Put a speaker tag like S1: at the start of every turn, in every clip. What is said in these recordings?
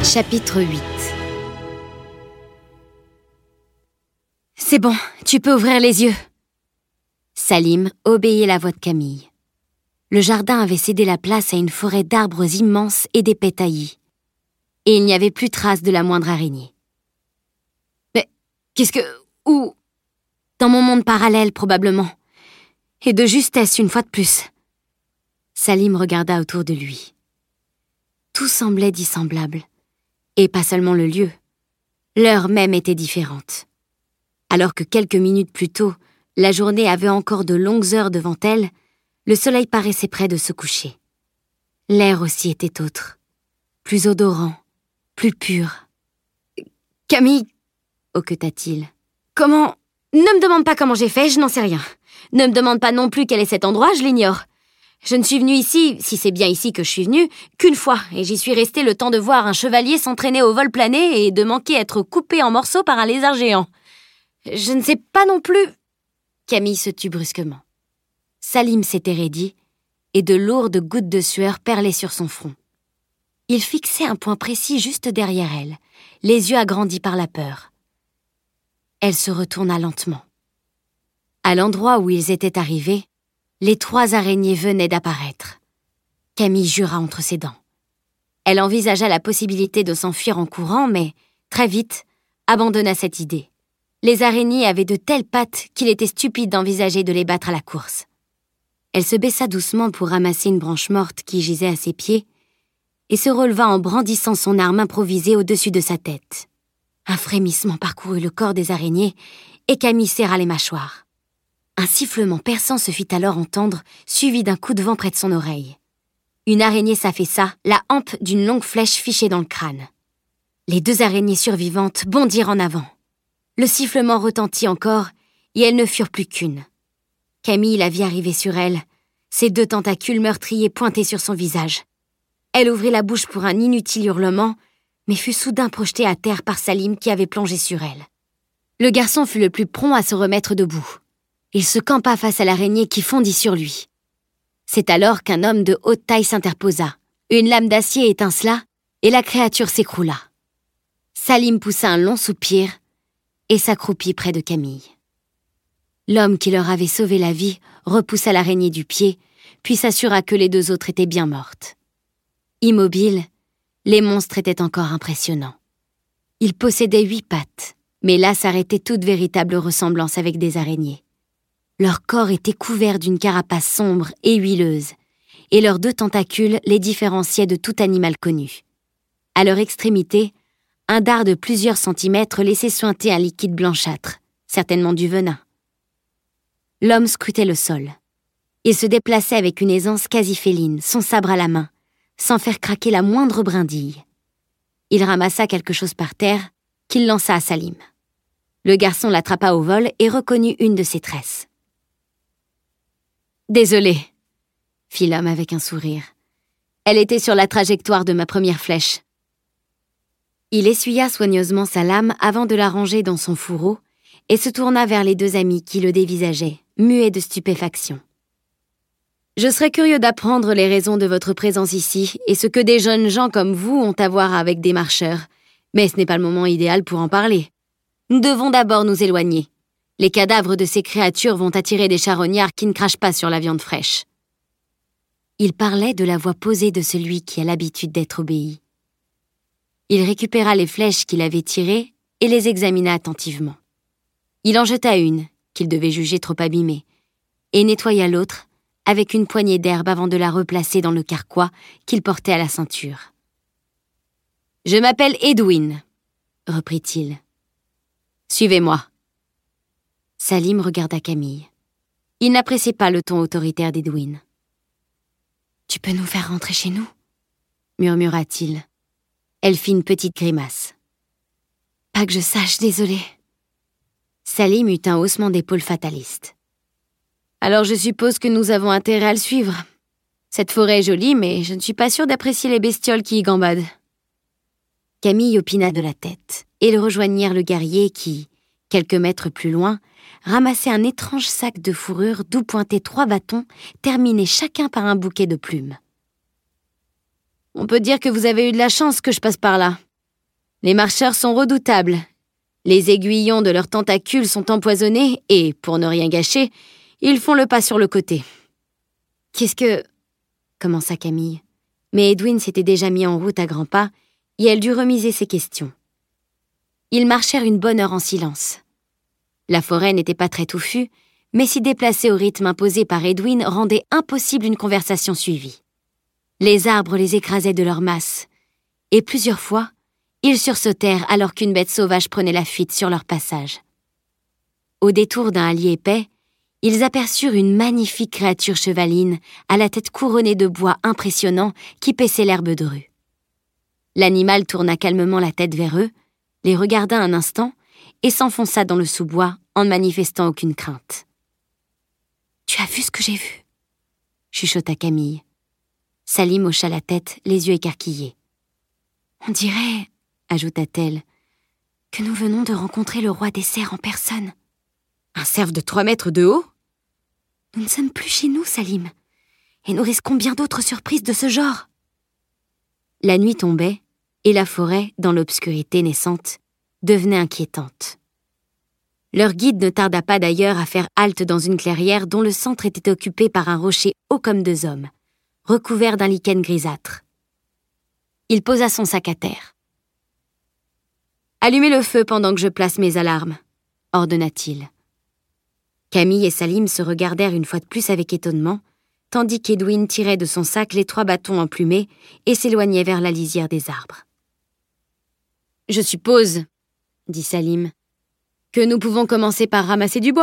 S1: Chapitre 8. C'est bon, tu peux ouvrir les yeux. Salim obéit à la voix de Camille. Le jardin avait cédé la place à une forêt d'arbres immenses et d'épais taillis. Et il n'y avait plus trace de la moindre araignée. Mais qu'est-ce que... Où? Dans mon monde parallèle, probablement. Et de justesse, une fois de plus. Salim regarda autour de lui. Tout semblait dissemblable. Et pas seulement le lieu. L'heure même était différente. Alors que quelques minutes plus tôt, la journée avait encore de longues heures devant elle, le soleil paraissait près de se coucher. L'air aussi était autre, plus odorant, plus pur. « Camille !» hoqueta-t-il. « Comment... Ne me demande pas comment j'ai fait, je n'en sais rien. Ne me demande pas non plus quel est cet endroit, je l'ignore. Je ne suis venue ici, si c'est bien ici que je suis venue, qu'une fois, et j'y suis restée le temps de voir un chevalier s'entraîner au vol plané et de manquer être coupé en morceaux par un lézard géant. Je ne sais pas non plus... » Camille se tut brusquement. Salim s'était raidi, et de lourdes gouttes de sueur perlaient sur son front. Il fixait un point précis juste derrière elle, les yeux agrandis par la peur. Elle se retourna lentement. À l'endroit où ils étaient arrivés, les 3 araignées venaient d'apparaître. Camille jura entre ses dents. Elle envisagea la possibilité de s'enfuir en courant, mais, très vite, abandonna cette idée. Les araignées avaient de telles pattes qu'il était stupide d'envisager de les battre à la course. Elle se baissa doucement pour ramasser une branche morte qui gisait à ses pieds et se releva en brandissant son arme improvisée au-dessus de sa tête. Un frémissement parcourut le corps des araignées et Camille serra les mâchoires. Un sifflement perçant se fit alors entendre, suivi d'un coup de vent près de son oreille. Une araignée s'affaissa, la hampe d'une longue flèche fichée dans le crâne. Les 2 araignées survivantes bondirent en avant. Le sifflement retentit encore, et elles ne furent plus qu'une. Camille la vit arriver sur elle, ses 2 tentacules meurtriers pointés sur son visage. Elle ouvrit la bouche pour un inutile hurlement, mais fut soudain projetée à terre par Salim qui avait plongé sur elle. Le garçon fut le plus prompt à se remettre debout. Il se campa face à l'araignée qui fondit sur lui. C'est alors qu'un homme de haute taille s'interposa. Une lame d'acier étincela, et la créature s'écroula. Salim poussa un long soupir et s'accroupit près de Camille. L'homme qui leur avait sauvé la vie repoussa l'araignée du pied, puis s'assura que les 2 autres étaient bien mortes. Immobiles, les monstres étaient encore impressionnants. Ils possédaient 8 pattes, mais là s'arrêtait toute véritable ressemblance avec des araignées. Leur corps était couvert d'une carapace sombre et huileuse, et leurs 2 tentacules les différenciaient de tout animal connu. À leur extrémité, un dard de plusieurs centimètres laissait suinter un liquide blanchâtre, certainement du venin. L'homme scrutait le sol. Il se déplaçait avec une aisance quasi féline, son sabre à la main, sans faire craquer la moindre brindille. Il ramassa quelque chose par terre, qu'il lança à Salim. Le garçon l'attrapa au vol et reconnut une de ses tresses. « Désolé, » fit l'homme avec un sourire. « Elle était sur la trajectoire de ma première flèche. » Il essuya soigneusement sa lame avant de la ranger dans son fourreau et se tourna vers les 2 amis qui le dévisageaient, muets de stupéfaction. « Je serais curieux d'apprendre les raisons de votre présence ici et ce que des jeunes gens comme vous ont à voir avec des marcheurs, mais ce n'est pas le moment idéal pour en parler. Nous devons d'abord nous éloigner. Les cadavres de ces créatures vont attirer des charognards qui ne crachent pas sur la viande fraîche. » Il parlait de la voix posée de celui qui a l'habitude d'être obéi. Il récupéra les flèches qu'il avait tirées et les examina attentivement. Il en jeta une, qu'il devait juger trop abîmée, et nettoya l'autre avec une poignée d'herbe avant de la replacer dans le carquois qu'il portait à la ceinture. « Je m'appelle Edwin, » reprit-il. « Suivez-moi. » Salim regarda Camille. Il n'appréciait pas le ton autoritaire d'Edwin. « Tu peux nous faire rentrer chez nous ?» murmura-t-il. Elle fit une petite grimace. « Pas que je sache, désolé. » Salim eut un haussement d'épaules fataliste. « Alors je suppose que nous avons intérêt à le suivre. Cette forêt est jolie, mais je ne suis pas sûre d'apprécier les bestioles qui y gambadent. » Camille opina de la tête, et le rejoignirent le guerrier qui, quelques mètres plus loin, ramassait un étrange sac de fourrure d'où pointaient 3 bâtons, terminés chacun par un bouquet de plumes. « On peut dire que vous avez eu de la chance que je passe par là. Les marcheurs sont redoutables. Les aiguillons de leurs tentacules sont empoisonnés et, pour ne rien gâcher, ils font le pas sur le côté. « Qu'est-ce que... » commença Camille. Mais Edwin s'était déjà mis en route à grands pas et elle dut remiser ses questions. Ils marchèrent une bonne heure en silence. La forêt n'était pas très touffue, mais s'y déplacer au rythme imposé par Edwin rendait impossible une conversation suivie. Les arbres les écrasaient de leur masse, et plusieurs fois, ils sursautèrent alors qu'une bête sauvage prenait la fuite sur leur passage. Au détour d'un hallier épais, ils aperçurent une magnifique créature chevaline à la tête couronnée de bois impressionnant qui paissait l'herbe de rue. L'animal tourna calmement la tête vers eux, les regarda un instant et s'enfonça dans le sous-bois en ne manifestant aucune crainte. « Tu as vu ce que j'ai vu ?» chuchota Camille. Salim hocha la tête, les yeux écarquillés. « On dirait, » ajouta-t-elle, « que nous venons de rencontrer le roi des cerfs en personne. » « Un cerf de 3 mètres de haut ?»« Nous ne sommes plus chez nous, Salim, et nous risquons bien d'autres surprises de ce genre. » La nuit tombait, et la forêt, dans l'obscurité naissante, devenait inquiétante. Leur guide ne tarda pas d'ailleurs à faire halte dans une clairière dont le centre était occupé par un rocher haut comme 2 hommes, recouvert d'un lichen grisâtre. Il posa son sac à terre. « Allumez le feu pendant que je place mes alarmes, » ordonna-t-il. Camille et Salim se regardèrent une fois de plus avec étonnement, tandis qu'Edwin tirait de son sac les 3 bâtons emplumés et s'éloignait vers la lisière des arbres. « Je suppose, » dit Salim, « que nous pouvons commencer par ramasser du bois. »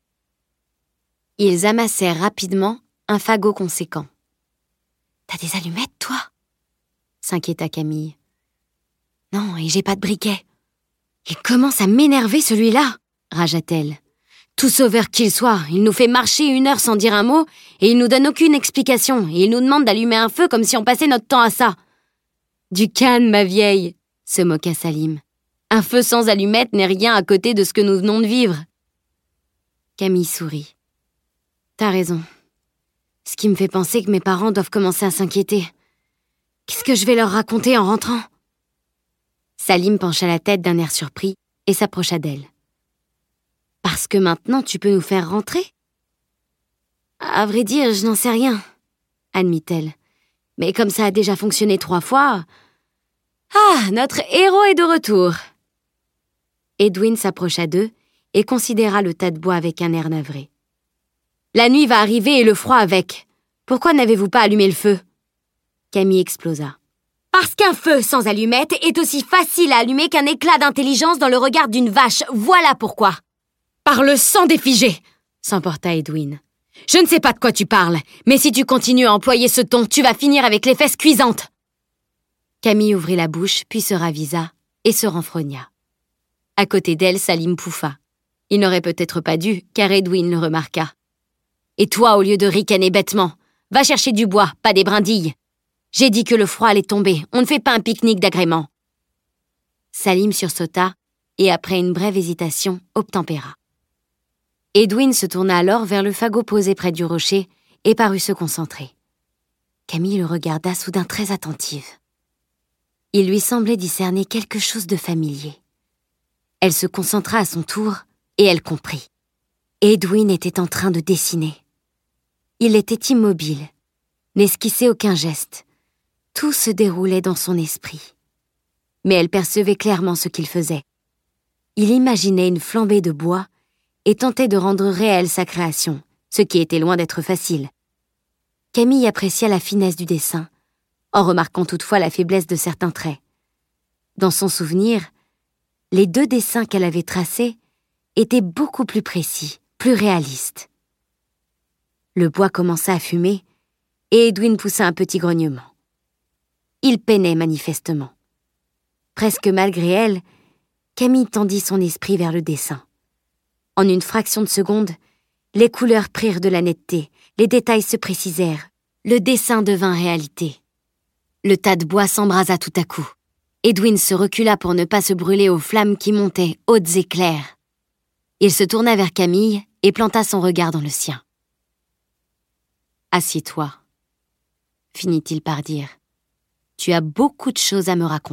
S1: Ils amassèrent rapidement un fagot conséquent. « T'as des allumettes, toi ?» s'inquiéta Camille. « Non, et j'ai pas de briquet. »« Il commence à m'énerver, celui-là !» ragea-t-elle. Tout sauveur qu'il soit, il nous fait marcher 1 heure sans dire un mot et il nous donne aucune explication et il nous demande d'allumer un feu comme si on passait notre temps à ça. « Du calme, ma vieille !» se moqua Salim. « Un feu sans allumette n'est rien à côté de ce que nous venons de vivre. » Camille sourit. « T'as raison. Ce qui me fait penser que mes parents doivent commencer à s'inquiéter. Qu'est-ce que je vais leur raconter en rentrant ?» Salim pencha la tête d'un air surpris et s'approcha d'elle. « Parce que maintenant tu peux nous faire rentrer ?»« À vrai dire, je n'en sais rien, » admit-elle. « Mais comme ça a déjà fonctionné 3 fois... » Ah, notre héros est de retour. Edwin s'approcha d'eux et considéra le tas de bois avec un air navré. « La nuit va arriver et le froid avec. Pourquoi n'avez-vous pas allumé le feu ?» Camille explosa. « Parce qu'un feu sans allumette est aussi facile à allumer qu'un éclat d'intelligence dans le regard d'une vache. Voilà pourquoi. »« Par le sang des figés !» s'emporta Edwin. « Je ne sais pas de quoi tu parles, mais si tu continues à employer ce ton, tu vas finir avec les fesses cuisantes. » Camille ouvrit la bouche, puis se ravisa et se renfrogna. À côté d'elle, Salim pouffa. Il n'aurait peut-être pas dû, car Edwin le remarqua. « Et toi, au lieu de ricaner bêtement, va chercher du bois, pas des brindilles. J'ai dit que le froid allait tomber, on ne fait pas un pique-nique d'agrément. » Salim sursauta et, après une brève hésitation, obtempéra. Edwin se tourna alors vers le fagot posé près du rocher et parut se concentrer. Camille le regarda soudain très attentive. Il lui semblait discerner quelque chose de familier. Elle se concentra à son tour et elle comprit. Edwin était en train de dessiner. Il était immobile, n'esquissait aucun geste. Tout se déroulait dans son esprit. Mais elle percevait clairement ce qu'il faisait. Il imaginait une flambée de bois et tentait de rendre réelle sa création, ce qui était loin d'être facile. Camille apprécia la finesse du dessin, en remarquant toutefois la faiblesse de certains traits. Dans son souvenir, les 2 dessins qu'elle avait tracés étaient beaucoup plus précis, plus réalistes. Le bois commença à fumer et Edwin poussa un petit grognement. Il peinait manifestement. Presque malgré elle, Camille tendit son esprit vers le dessin. En une fraction de seconde, les couleurs prirent de la netteté, les détails se précisèrent, le dessin devint réalité. Le tas de bois s'embrasa tout à coup. Edwin se recula pour ne pas se brûler aux flammes qui montaient, hautes et claires. Il se tourna vers Camille et planta son regard dans le sien. « Assieds-toi, » finit-il par dire. « Tu as beaucoup de choses à me raconter. »